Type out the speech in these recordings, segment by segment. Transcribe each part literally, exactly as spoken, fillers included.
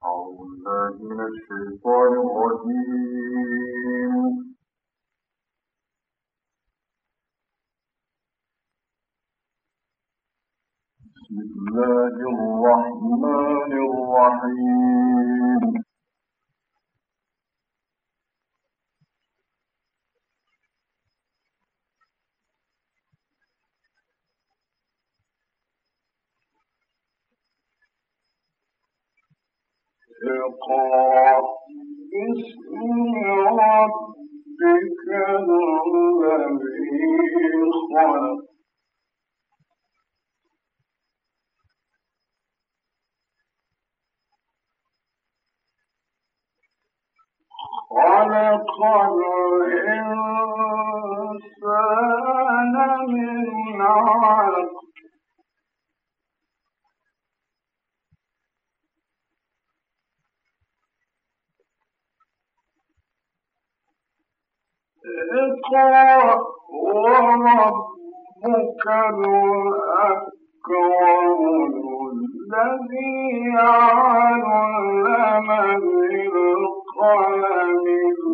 أعوذ بالله من الشيطان الرجيم. بسم الله الرحمن الرحيم. اقرأ باسم ربك الذي خلق. خلق الإنسان من علق. اقرأ وربك الأكرم الذي علم بالقلم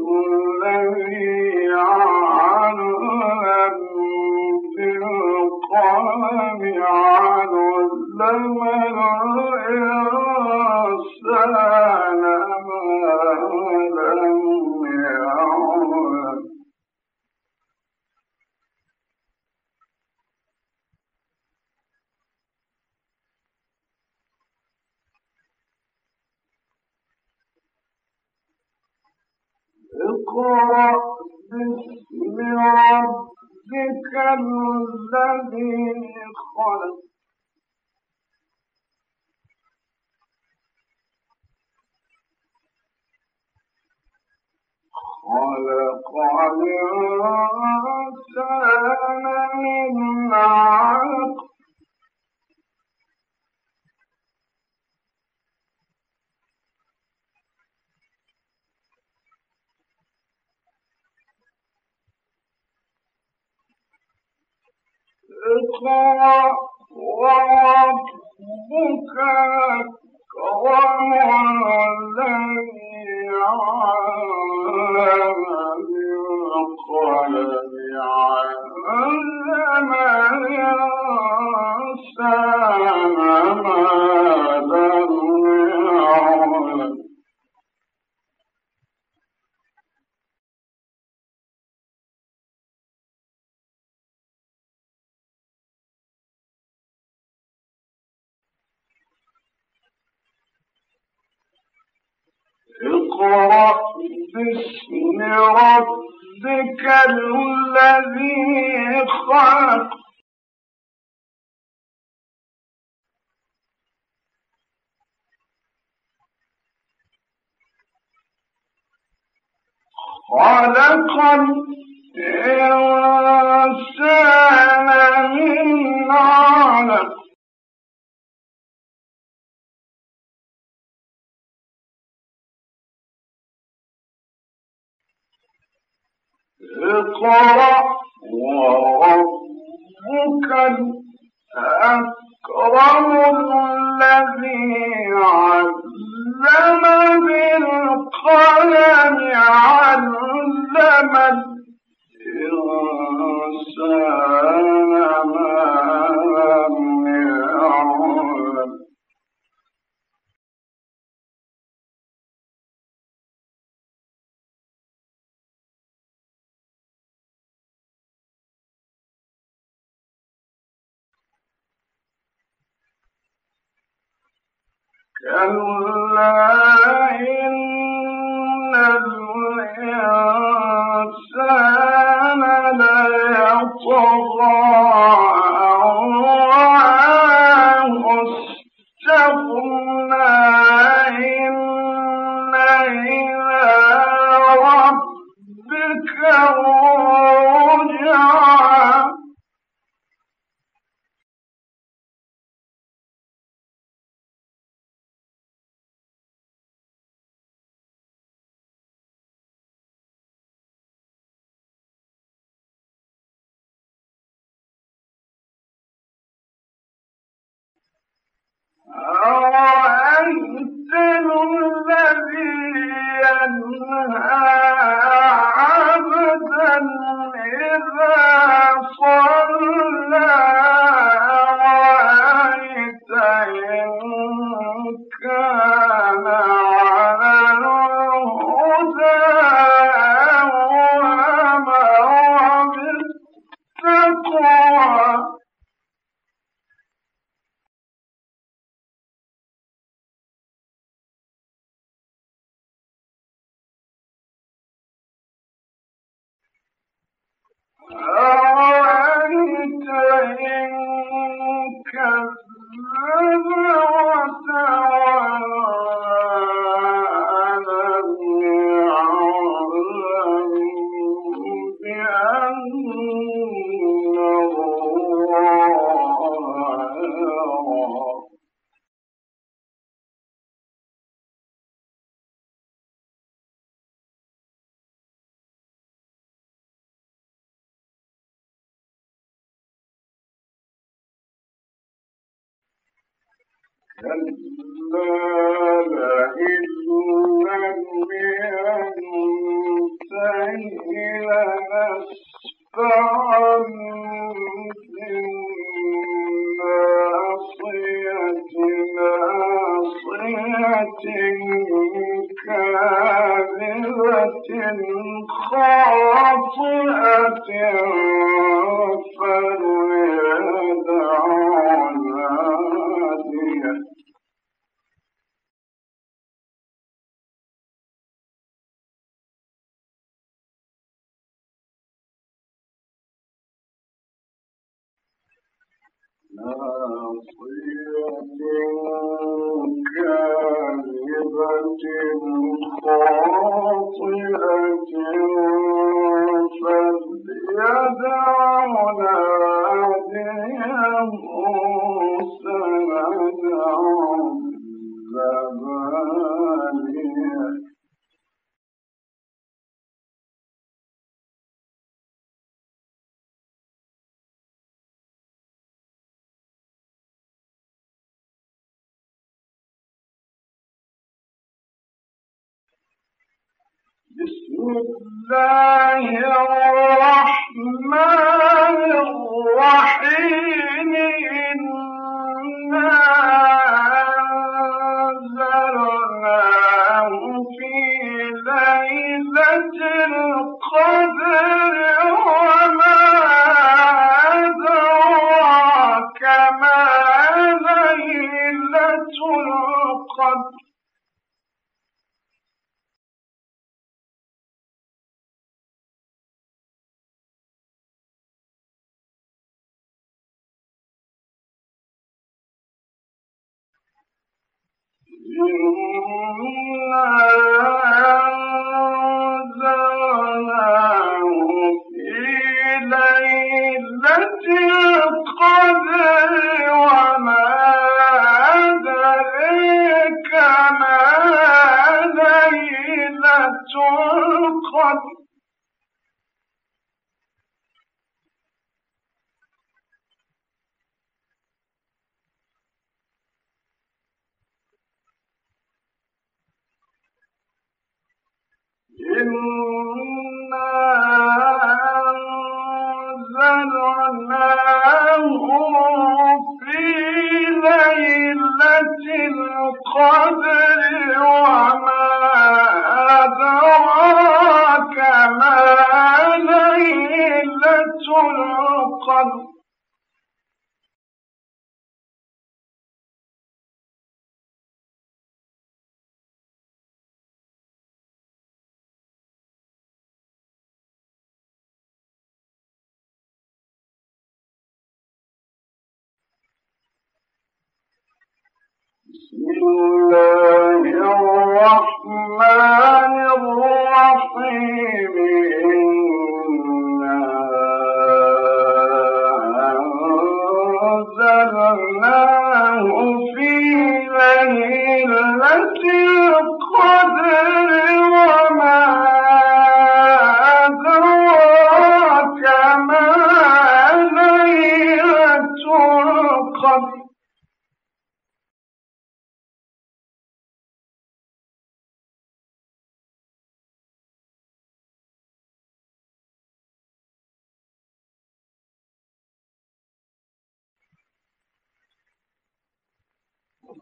الذي علم بالقلم علم الإنسان ما لم يعلم. اقرأ باسم ربك الذي خلق. خلق الإنسان من علق. اقرأ وربك الأكرم الذي علم بالقلم علم الإنسان ما لم يعلم. اقرأ باسم ربك الذي خلق. خلق الإنسان من علق. اقرأ وربك الأكرم الذي علم بالقلم علم الإنسان ما لم يعلم. كلا إن الإنسان ليطغى أن رآه استغنى إن إلى ربك الرجعى. أرأيت كان على الهدى وأمر بالتقوى أرأيت إن كذب وتولى ألم يعلم بأن الله يرى كلا لئن لم ينته لنسفعا بالناصية ناصية كاذبة خاطئة فليدع ناديه ناصية كاذبة خاطئة فليدع ناديه سندع الزبانية بسم الله الرحمن الرحيم إنا أنزلناه في ليلة القدر وما أدراك ما ليلة القدر إنا أنزلناه في ليلة القدر وما أدريك ما ليلة القدر إنا أنزلناه في ليلة القدر وما أدراك ما ليلة القدر بسم الله الرحمن الرحيم إنا أنزلناه في ليلة القدر وما أدراك ما ليلة القدر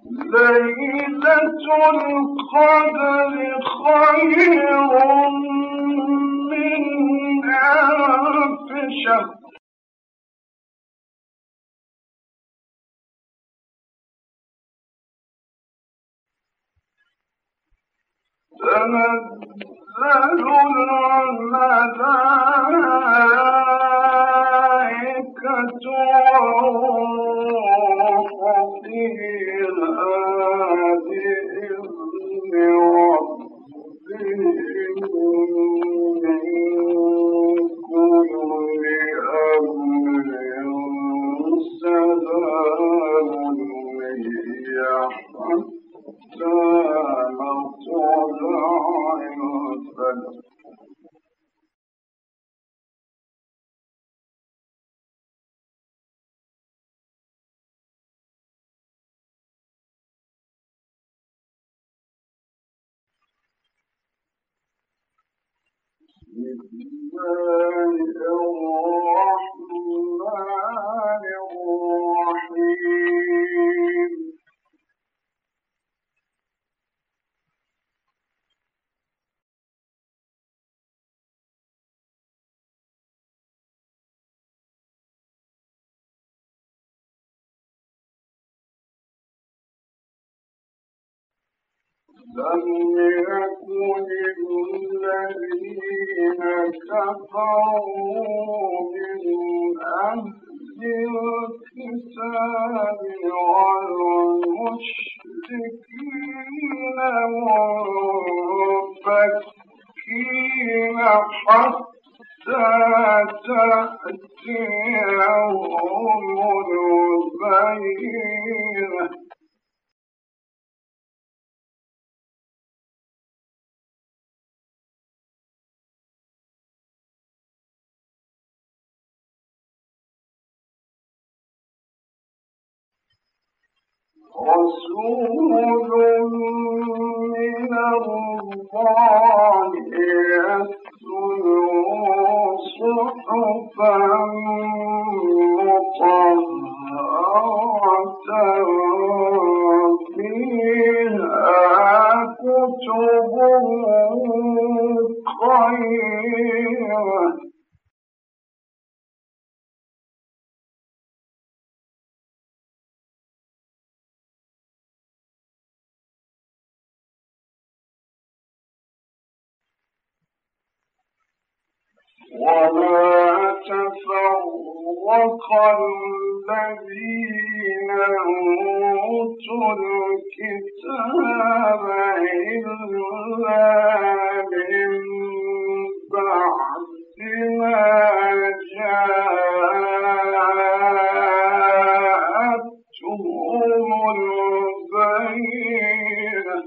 ليلة القدر خير من ألف شهر تنزل الملائكة والروح فيها بإذن ربهم من كل أمر سلام هي حتى مطلع الفجر بسم الله الرحمن الرحيم لم يكن الذين كفروا من أهل الكتاب والمشركين منفكين حتى تأتيهم البينة رسول من الله يتلو صحفا مطهرة فيها كتب قيمة وما تفرق الذين أوتوا الكتاب إلا من بعد ما جاءتهم البينة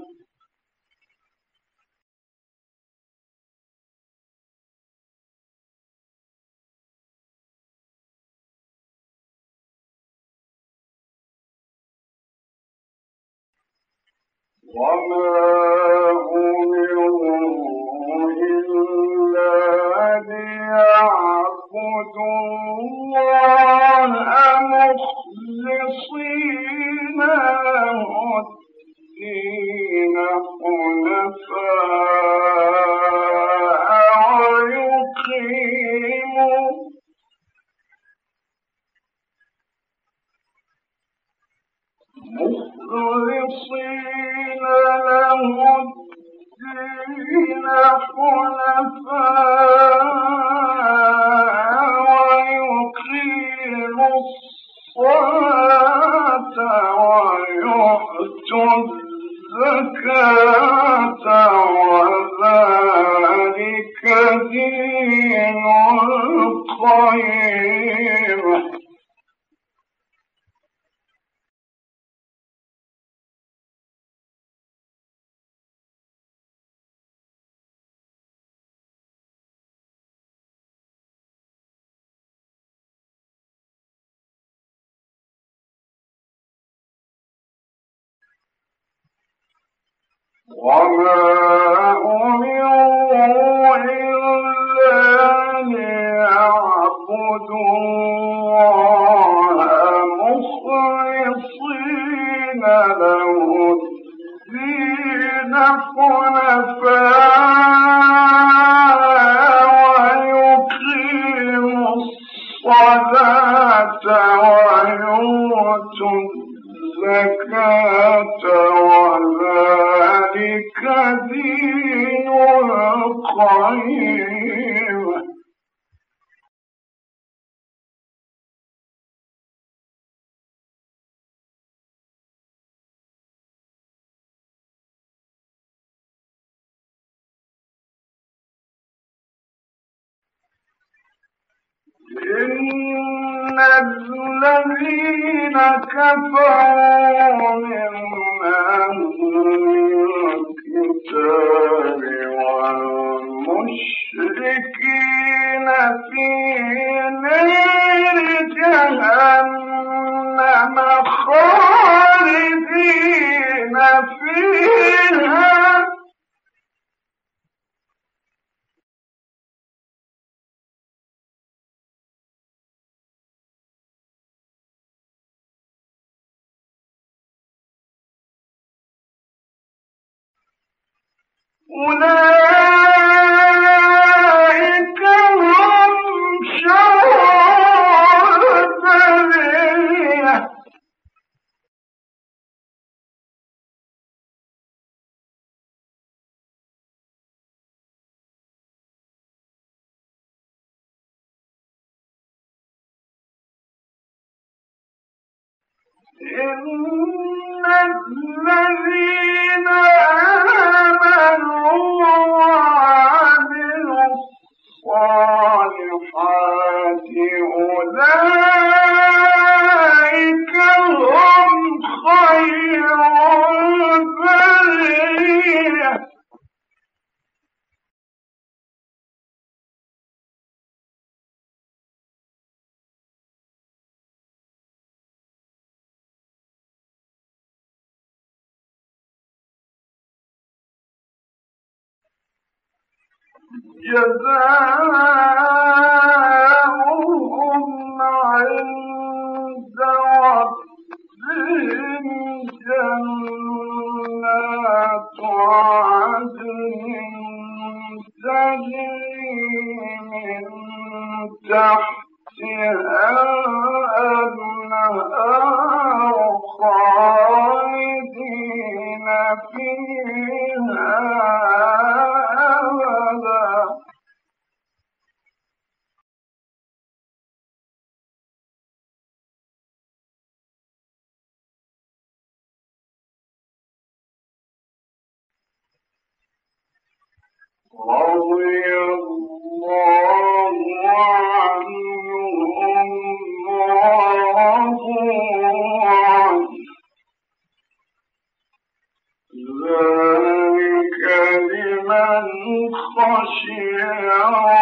وما أمروا إلا ليعبدوا الله مخلصين له الدين حنفاء ويقيموا مخلصين له الدين حنفاء ويقيموا الصلاة ويؤتوا الزكاة وذلك دين القيمة وما أمروا إلا ليعبدوا الله مخلصين له الدين حنفاء ويقيموا الصلاة ويؤتوا الزكاة وذلك دين القيم. إن الذين كفروا من أهل الكتاب والمشركين في نار جهنم خالدين فيها أولئك هم شر البرية. إن الذين آمنوا وعملوا الصالحات أولئك هم خير البرية. جزاؤهم عند ربهم جنات عدن تجري من تحتها الأنهار خالدين فيها أبدا. رضي الله عنهم ورضوا عنه ذلك لمن خشي